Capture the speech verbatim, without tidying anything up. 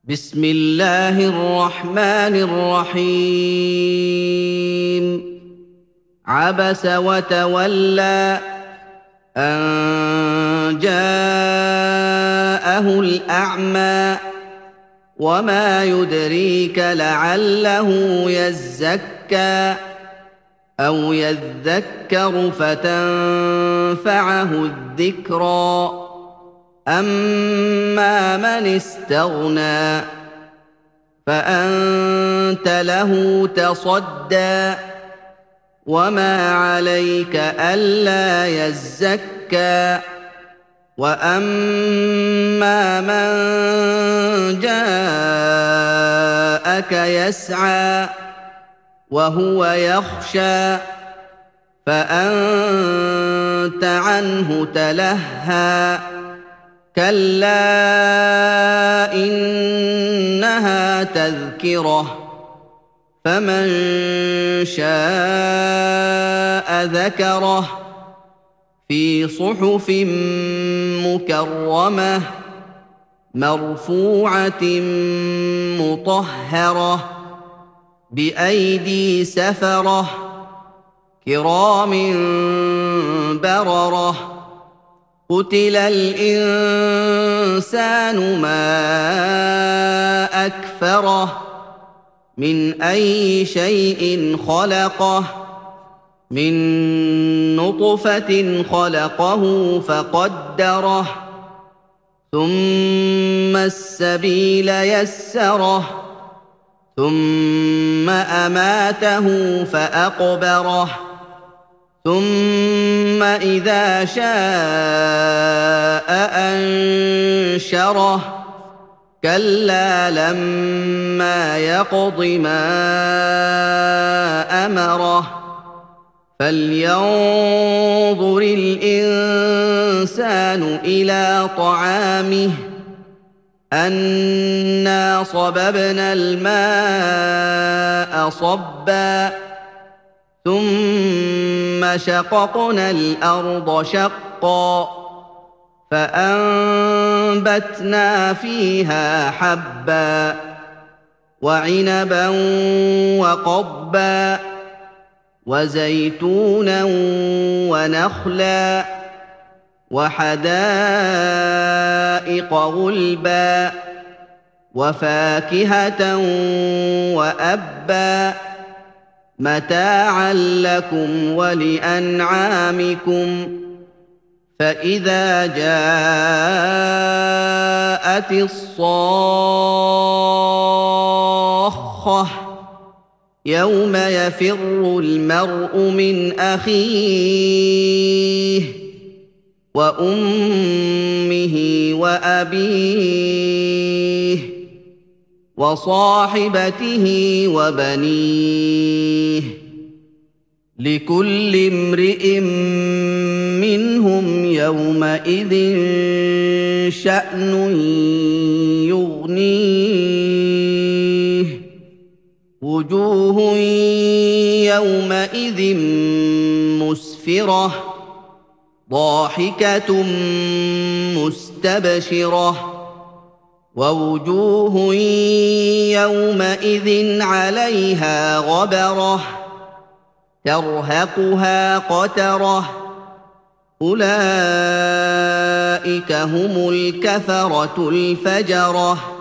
بسم الله الرحمن الرحيم عبس وتولى أن جاءه الأعمى وما يدريك لعله يزكى أو يذكر فتنفعه الذكرى أما من استغنى فأنت له تصدى وما عليك ألا يزكى وأما من جاءك يسعى وهو يخشى فأنت عنه تلهى كلا إنها تذكرة فمن شاء ذكره في صحف مكرمة مرفوعة مطهرة بأيدي سفرة كرام بررة قتل الإنسان ما أكفره من أي شيء خلقه من نطفة خلقه فقدره ثم السبيل يسره ثم أماته فأقبره ثم إذا شاء أنشره كلا لما يقض ما أمره فلينظر الإنسان إلى طعامه أنا صببنا الماء صبا ثم شققنا الأرض شقا فأنبتنا فيها حبا وعنبا وقضبا وزيتونا ونخلا وحدائق غلبا وفاكهة وأبا متاعا لكم ولأنعامكم فإذا جاءت الصاخة يوم يفر المرء من أخيه وأمه وأبيه وصاحبته وبنيه لكل امرئ منهم يومئذ شأن يغنيه وجوه يومئذ مسفرة ضاحكة مستبشرة ووجوه يومئذ عليها غبرة ترهقها قترة أولئك هم الكفرة الفجرة